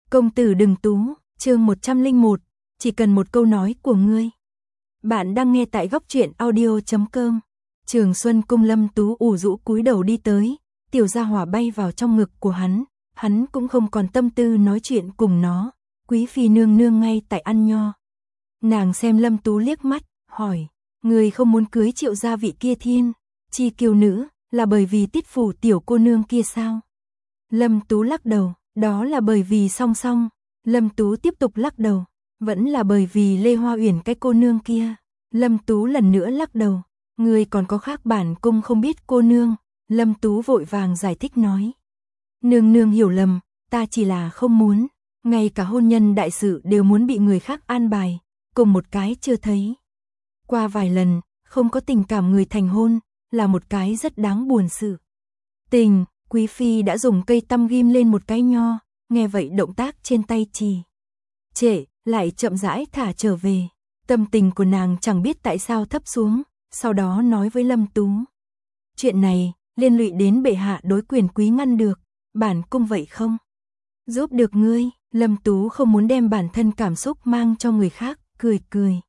Công tử đừng tú, chương 101, chỉ cần một câu nói của ngươi. Bạn đang nghe tại góc truyện audio.com. Trường Xuân Cung Lâm Tú ủ rũ cúi đầu đi tới, tiểu gia hỏa bay vào trong ngực của hắn cũng không còn tâm tư nói chuyện cùng nó, quý phi nương nương ngay tại ăn nho. Nàng xem Lâm Tú liếc mắt, hỏi, người không muốn cưới Triệu gia vị kia thiên chi kiều nữ, là bởi vì tiết phủ tiểu cô nương kia sao? Lâm Tú lắc đầu, đó là bởi vì song song. Lâm Tú tiếp tục lắc đầu, vẫn là bởi vì Lê Hoa Uyển cái cô nương kia. Lâm Tú lần nữa lắc đầu, người còn có khác bản cung không biết cô nương. Lâm Tú vội vàng giải thích nói, nương nương hiểu lầm, ta chỉ là không muốn, ngay cả hôn nhân đại sự đều muốn bị người khác an bài, cùng một cái chưa thấy. Qua vài lần, không có tình cảm người thành hôn, là một cái rất đáng buồn sự. Tình, quý phi đã dùng cây tăm ghim lên một cái nho, nghe vậy động tác trên tay trì trệ, lại chậm rãi thả trở về. Tâm tình của nàng chẳng biết tại sao thấp xuống, sau đó nói với Lâm Tú. Chuyện này, liên lụy đến bệ hạ đối quyền quý ngăn được, bản cung vậy không? Giúp được ngươi. Lâm Tú không muốn đem bản thân cảm xúc mang cho người khác, cười cười.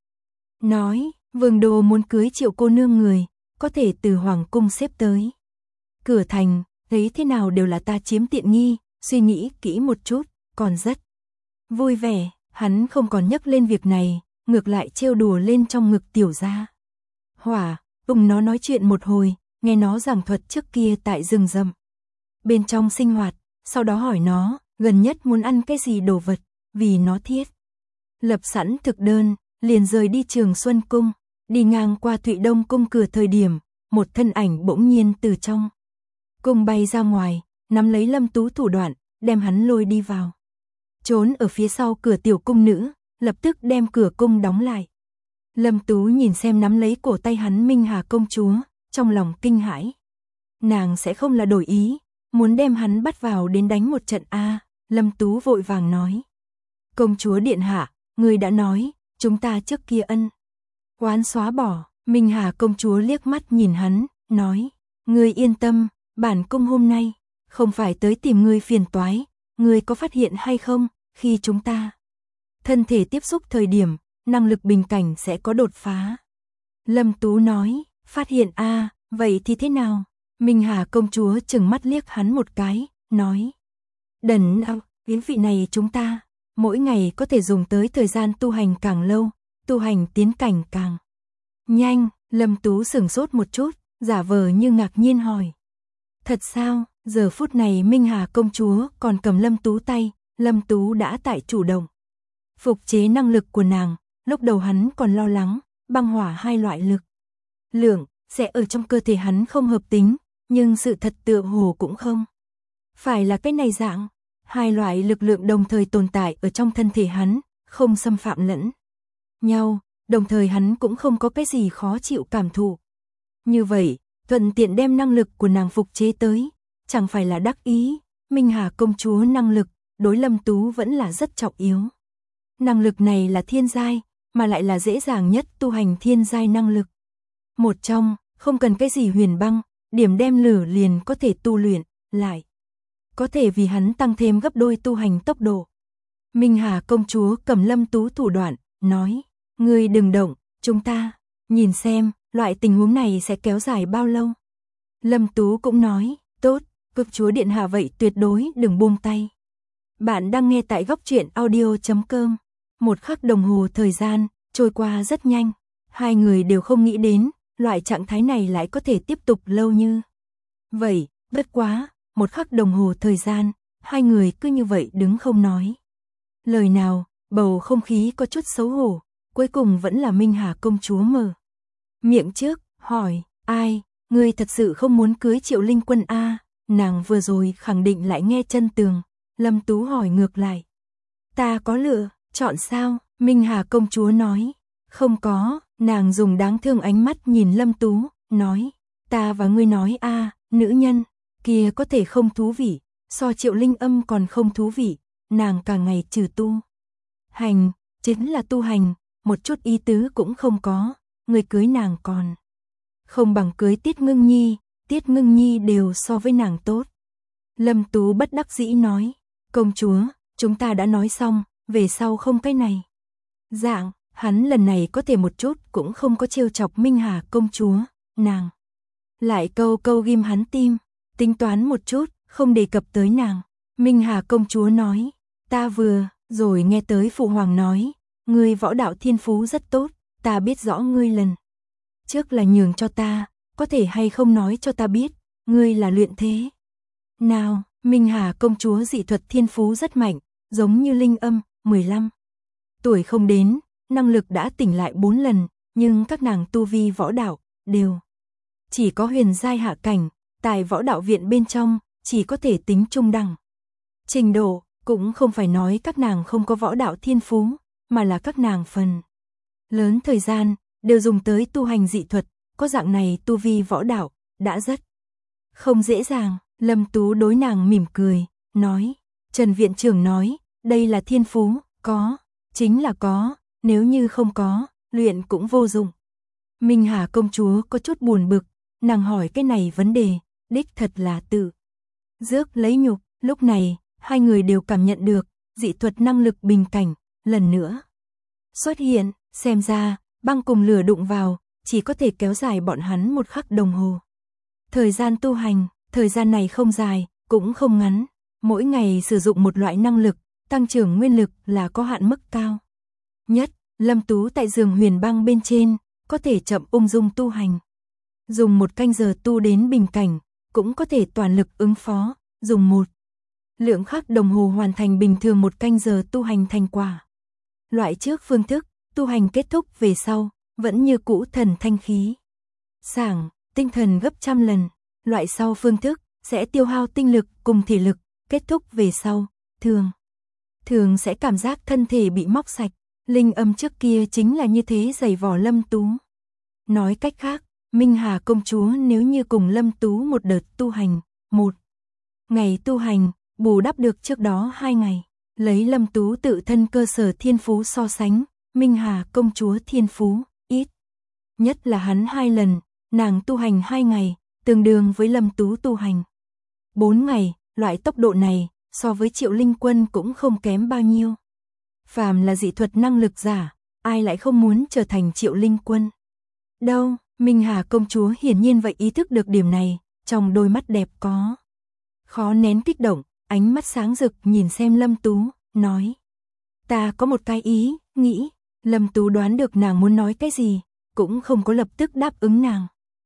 Nói, Vương Đô muốn cưới Triệu cô nương người, có thể từ Hoàng cung xếp tới cửa thành, thấy thế nào đều là ta chiếm tiện nghi, suy nghĩ kỹ một chút, còn rất vui vẻ. Hắn không còn nhắc lên việc này, ngược lại trêu đùa lên trong ngực tiểu gia hỏa, cùng nó nói chuyện một hồi, nghe nó giảng thuật trước kia tại rừng rậm bên trong sinh hoạt, sau đó hỏi nó gần nhất muốn ăn cái gì đồ vật, vì nó thiết lập sẵn thực đơn, liền rời đi Trường Xuân Cung. Đi ngang qua Thụy Đông Cung cửa thời điểm, một thân ảnh bỗng nhiên từ trong cung bay ra ngoài, nắm lấy Lâm Tú thủ đoạn, đem hắn lôi đi vào. Trốn ở phía sau cửa tiểu cung nữ, lập tức đem cửa cung đóng lại. Lâm Tú nhìn xem nắm lấy cổ tay hắn Minh Hà công chúa, trong lòng kinh hãi. Nàng sẽ không là đổi ý, muốn đem hắn bắt vào đến đánh một trận a. Lâm Tú vội vàng nói, công chúa điện hạ, người đã nói, chúng ta trước kia ân oán xóa bỏ. Minh Hà công chúa liếc mắt nhìn hắn, nói, ngươi yên tâm, bản cung hôm nay không phải tới tìm ngươi phiền toái, ngươi có phát hiện hay không, khi chúng ta thân thể tiếp xúc thời điểm, năng lực bình cảnh sẽ có đột phá. Lâm Tú nói, phát hiện a, vậy thì thế nào? Minh Hà công chúa chừng mắt liếc hắn một cái, nói, đần ao, yến vị này chúng ta mỗi ngày có thể dùng tới thời gian tu hành càng lâu, tu hành tiến cảnh càng nhanh. Lâm Tú sửng sốt một chút, giả vờ như ngạc nhiên hỏi, thật sao? Giờ phút này Minh Hà công chúa còn cầm Lâm Tú tay, Lâm Tú đã tại chủ động phục chế năng lực của nàng. Lúc đầu hắn còn lo lắng, băng hỏa hai loại lực lượng sẽ ở trong cơ thể hắn không hợp tính, nhưng sự thật tựa hồ cũng không phải là cái này dạng. Hai loại lực lượng đồng thời tồn tại ở trong thân thể hắn, không xâm phạm lẫn nhau, đồng thời hắn cũng không có cái gì khó chịu cảm thụ. Như vậy, thuận tiện đem năng lực của nàng phục chế tới, chẳng phải là đắc ý. Minh Hà công chúa năng lực, đối Lâm Tú vẫn là rất trọng yếu. Năng lực này là thiên giai, mà lại là dễ dàng nhất tu hành thiên giai năng lực. Một trong, không cần cái gì huyền băng, điểm đem lửa liền có thể tu luyện, lại có thể vì hắn tăng thêm gấp đôi tu hành tốc độ. Minh Hà công chúa cầm Lâm Tú thủ đoạn, nói, ngươi đừng động, chúng ta nhìn xem, loại tình huống này sẽ kéo dài bao lâu. Lâm Tú cũng nói, tốt, công chúa điện hạ vậy tuyệt đối đừng buông tay. Bạn đang nghe tại góc truyện audio.com. Một khắc đồng hồ thời gian, trôi qua rất nhanh. Hai người đều không nghĩ đến, loại trạng thái này lại có thể tiếp tục lâu như vậy. Bất quá, một khắc đồng hồ thời gian, hai người cứ như vậy đứng không nói lời nào, bầu không khí có chút xấu hổ. Cuối cùng vẫn là Minh Hà công chúa mở miệng trước, hỏi, ai, ngươi thật sự không muốn cưới Triệu Linh Quân a? Nàng vừa rồi khẳng định lại nghe chân tường. Lâm Tú hỏi ngược lại, ta có lựa chọn sao? Minh Hà công chúa nói, không có. Nàng dùng đáng thương ánh mắt nhìn Lâm Tú, nói, ta và ngươi nói a, nữ nhân kia có thể không thú vị, so Triệu Linh Âm còn không thú vị. Nàng cả ngày trừ tu hành, chính là tu hành, một chút ý tứ cũng không có. Người cưới nàng còn không bằng cưới Tiết Ngưng Nhi, Tiết Ngưng Nhi đều so với nàng tốt. Lâm Tú bất đắc dĩ nói, công chúa, chúng ta đã nói xong, về sau không cái này. Dạng, hắn lần này có thể một chút cũng không có trêu chọc Minh Hà công chúa, nàng. Lại câu câu ghim hắn tim, tính toán một chút, không đề cập tới nàng. Minh Hà công chúa nói, ta vừa, rồi nghe tới phụ hoàng nói, ngươi võ đạo thiên phú rất tốt, ta biết rõ ngươi lần trước là nhường cho ta, có thể hay không nói cho ta biết, ngươi là luyện thế nào? Minh Hà công chúa dị thuật thiên phú rất mạnh, giống như linh âm, 15 tuổi không đến, năng lực đã tỉnh lại 4 lần, nhưng các nàng tu vi võ đạo đều chỉ có huyền giai hạ cảnh, tại võ đạo viện bên trong chỉ có thể tính trung đẳng. Trình độ cũng không phải nói các nàng không có võ đạo thiên phú, mà là các nàng phần lớn thời gian đều dùng tới tu hành dị thuật, có dạng này tu vi võ đạo đã rất không dễ dàng. Lâm Tú đối nàng mỉm cười, nói, Trần viện trưởng nói, đây là thiên phú, có, chính là có, nếu như không có, luyện cũng vô dụng. Minh Hà công chúa có chút buồn bực, nàng hỏi cái này vấn đề, đích thật là tự rước lấy nhục. Lúc này, hai người đều cảm nhận được, dị thuật năng lực bình cảnh, lần nữa xuất hiện, xem ra, băng cùng lửa đụng vào, chỉ có thể kéo dài bọn hắn 1 khắc đồng hồ. Thời gian tu hành, thời gian này không dài, cũng không ngắn, mỗi ngày sử dụng một loại năng lực, tăng trưởng nguyên lực là có hạn mức cao nhất. Lâm Tú tại giường huyền băng bên trên, có thể chậm ung dung tu hành. Dùng 1 canh giờ tu đến bình cảnh, cũng có thể toàn lực ứng phó, dùng 1 lượng khắc đồng hồ hoàn thành bình thường 1 canh giờ tu hành thành quả. Loại trước phương thức, tu hành kết thúc về sau, vẫn như cũ thần thanh khí sảng, tinh thần gấp trăm lần. Loại sau phương thức, sẽ tiêu hao tinh lực cùng thể lực, kết thúc về sau, thường sẽ cảm giác thân thể bị móc sạch. Linh âm trước kia chính là như thế giày vò Lâm Tú. Nói cách khác, Minh Hà công chúa nếu như cùng Lâm Tú một đợt tu hành, 1 ngày tu hành, bù đắp được trước đó 2 ngày. Lấy Lâm Tú tự thân cơ sở thiên phú so sánh, Minh Hà công chúa thiên phú, ít nhất là hắn 2 lần, nàng tu hành 2 ngày, tương đương với Lâm Tú tu hành 4 ngày, loại tốc độ này, so với Triệu Linh Quân cũng không kém bao nhiêu. Phàm là dị thuật năng lực giả, ai lại không muốn trở thành Triệu Linh Quân. Đâu, Minh Hà công chúa hiển nhiên vậy ý thức được điểm này, trong đôi mắt đẹp có khó nén kích động, ánh mắt sáng rực nhìn xem Lâm Tú, nói, ta có một cái ý, nghĩ. Lâm Tú đoán được nàng muốn nói cái gì, cũng không có lập tức đáp ứng nàng.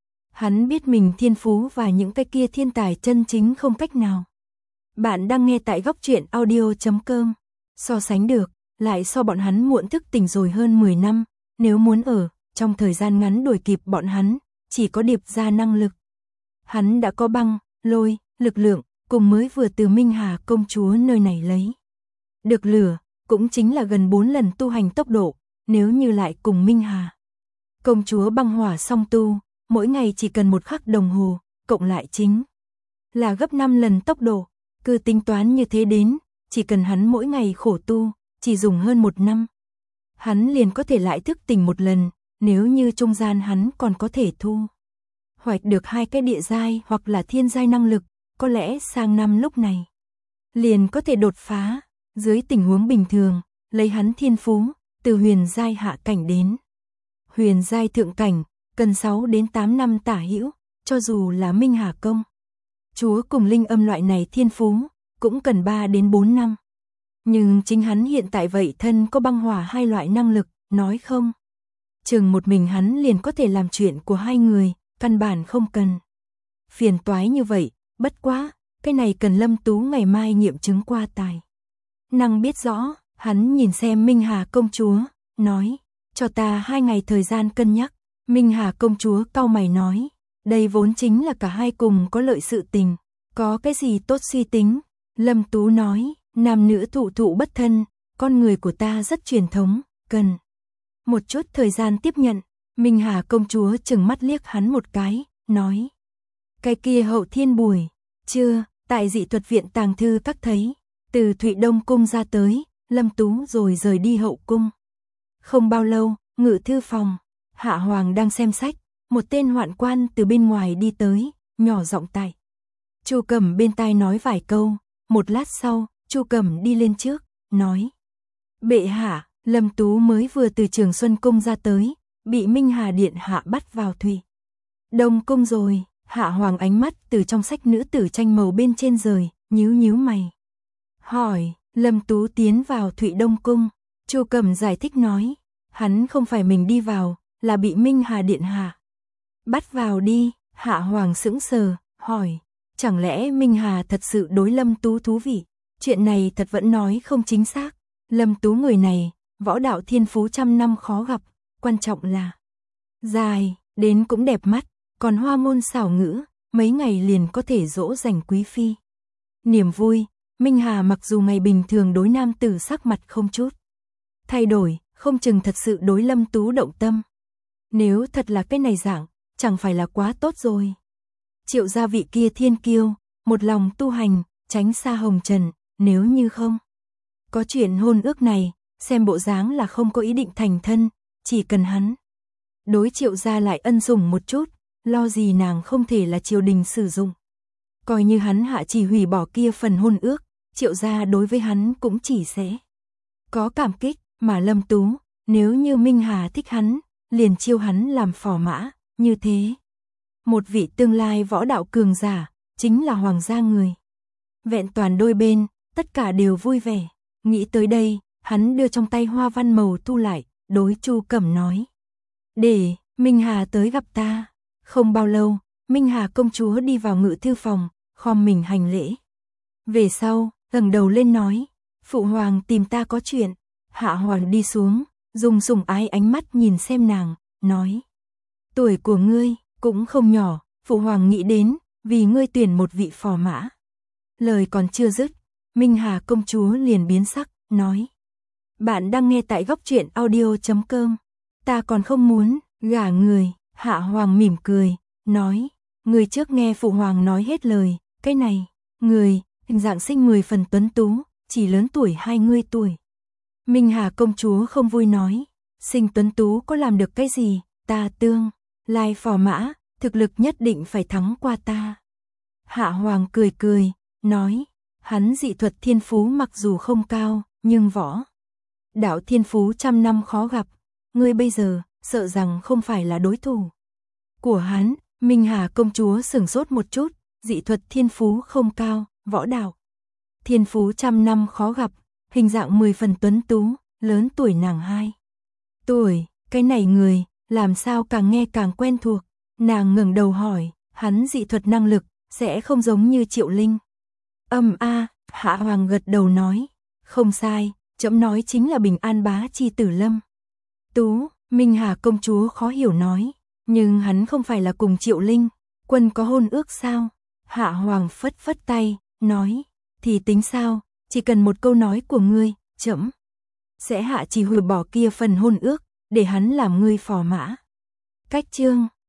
Hắn biết mình thiên phú và những cái kia thiên tài chân chính không cách nào. Bạn đang nghe tại góc truyện audio.com. So sánh được, lại so bọn hắn muộn thức tỉnh rồi hơn 10 năm, nếu muốn ở trong thời gian ngắn đuổi kịp bọn hắn, chỉ có điệp ra năng lực. Hắn đã có băng, lôi, lực lượng, cùng mới vừa từ Minh Hà công chúa nơi này lấy được lửa, cũng chính là gần 4 lần tu hành tốc độ, nếu như lại cùng Minh Hà công chúa băng hỏa song tu, mỗi ngày chỉ cần 1 khắc đồng hồ, cộng lại chính là gấp 5 lần tốc độ. Cứ tính toán như thế đến, chỉ cần hắn mỗi ngày khổ tu, chỉ dùng hơn 1 năm, hắn liền có thể lại thức tỉnh 1 lần, nếu như trung gian hắn còn có thể thu hoạch được 2 cái địa giai hoặc là thiên giai năng lực, có lẽ sang năm lúc này liền có thể đột phá. Dưới tình huống bình thường, lấy hắn thiên phú, từ huyền giai hạ cảnh đến huyền giai thượng cảnh, cần 6 đến 8 năm tả hữu, cho dù là Minh Hà công chúa cùng linh âm loại này thiên phú, cũng cần 3 đến 4 năm. Nhưng chính hắn hiện tại vậy thân có băng hỏa 2 loại năng lực, nói không chừng một mình hắn liền có thể làm chuyện của 2 người, căn bản không cần phiền toái như vậy. Bất quá, cái này cần Lâm Tú ngày mai nghiệm chứng qua tài năng biết rõ. Hắn nhìn xem Minh Hà công chúa, nói, cho ta 2 ngày thời gian cân nhắc. Minh Hà công chúa cau mày nói, đây vốn chính là cả hai cùng có lợi sự tình, có cái gì tốt suy tính. Lâm Tú nói, nam nữ thụ thụ bất thân, con người của ta rất truyền thống, cần một chút thời gian tiếp nhận. Minh Hà công chúa chừng mắt liếc hắn một cái, nói, cái kia Hậu Thiên buổi trưa, tại dị thuật viện tàng thư các thấy, từ Thụy Đông cung ra tới, Lâm Tú rồi rời đi hậu cung. Không bao lâu, ngự thư phòng, Hạ Hoàng đang xem sách, một tên hoạn quan từ bên ngoài đi tới, nhỏ giọng tại Chu Cẩm bên tai nói vài câu, một lát sau, Chu Cẩm đi lên trước, nói. Bệ hạ, Lâm Tú mới vừa từ Trường Xuân Cung ra tới, bị Minh Hà Điện hạ bắt vào Thủy Đông Cung rồi. Hạ Hoàng ánh mắt từ trong sách nữ tử tranh màu bên trên rời, nhíu mày. Hỏi, Lâm Tú tiến vào Thủy Đông Cung. Chu Cẩm giải thích nói, hắn không phải mình đi vào, là bị Minh Hà Điện hạ bắt vào đi. Hạ Hoàng sững sờ, hỏi, chẳng lẽ Minh Hà thật sự đối Lâm Tú thú vị? Chuyện này thật vẫn nói không chính xác. Lâm Tú người này, võ đạo thiên phú trăm năm khó gặp, quan trọng là dài, đến cũng đẹp mắt, còn hoa ngôn xảo ngữ, mấy ngày liền có thể dỗ dành quý phi. Niềm vui, Minh Hà mặc dù ngày bình thường đối nam tử sắc mặt không chút thay đổi, không chừng thật sự đối Lâm Tú động tâm. Nếu thật là cái này dạng, chẳng phải là quá tốt rồi. Triệu gia vị kia thiên kiêu, một lòng tu hành, tránh xa hồng trần, nếu như không có chuyện hôn ước này, xem bộ dáng là không có ý định thành thân, chỉ cần hắn đối Triệu gia lại ân sủng một chút, lo gì nàng không thể là triều đình sử dụng. Coi như hắn hạ chỉ hủy bỏ kia phần hôn ước, Triệu gia đối với hắn cũng chỉ sẽ có cảm kích, mà Lâm Tú, nếu như Minh Hà thích hắn, liền chiêu hắn làm phò mã, như thế. Một vị tương lai võ đạo cường giả, chính là hoàng gia người. Vẹn toàn đôi bên, tất cả đều vui vẻ. Nghĩ tới đây, hắn đưa trong tay hoa văn màu thu lại, đối Chu Cẩm nói. Để Minh Hà tới gặp ta. Không bao lâu, Minh Hà công chúa đi vào ngự thư phòng, khom mình hành lễ. Về sau, ngẩng đầu lên nói, phụ hoàng tìm ta có chuyện. Hạ Hoàng đi xuống, dùng sủng ái ánh mắt nhìn xem nàng, nói. Tuổi của ngươi cũng không nhỏ, phụ hoàng nghĩ đến, vì ngươi tuyển một vị phò mã. Lời còn chưa dứt, Minh Hà công chúa liền biến sắc, nói. Bạn đang nghe tại Góc Truyện Audio.com. Ta còn không muốn gả người. Hạ Hoàng mỉm cười, nói. Người trước nghe phụ hoàng nói hết lời, cái này, người, hình dạng sinh 10 phần tuấn tú, chỉ lớn tuổi 20 tuổi. Minh Hà công chúa không vui nói. Sinh tuấn tú có làm được cái gì, ta tương lai phò mã, thực lực nhất định phải thắng qua ta. Hạ Hoàng cười, nói. Hắn dị thuật thiên phú mặc dù không cao, nhưng võ đạo thiên phú trăm năm khó gặp. Ngươi bây giờ, sợ rằng không phải là đối thủ của hắn. Minh Hà công chúa sửng sốt một chút, dị thuật thiên phú không cao, võ đạo thiên phú trăm năm khó gặp, hình dạng 10 phần tuấn tú, lớn tuổi nàng 2 tuổi, cái này người, làm sao càng nghe càng quen thuộc. Nàng ngẩng đầu hỏi, hắn dị thuật năng lực, sẽ không giống như Triệu Linh. Hạ Hoàng gật đầu nói, không sai, trẫm nói chính là Bình An bá chi tử Lâm Tú. Minh Hà công chúa khó hiểu nói, nhưng hắn không phải là cùng Triệu Linh quân có hôn ước sao? Hạ Hoàng phất tay, nói, thì tính sao, chỉ cần một câu nói của ngươi, trẫm sẽ hạ chỉ hủy bỏ kia phần hôn ước, để hắn làm ngươi phò mã. Cách chương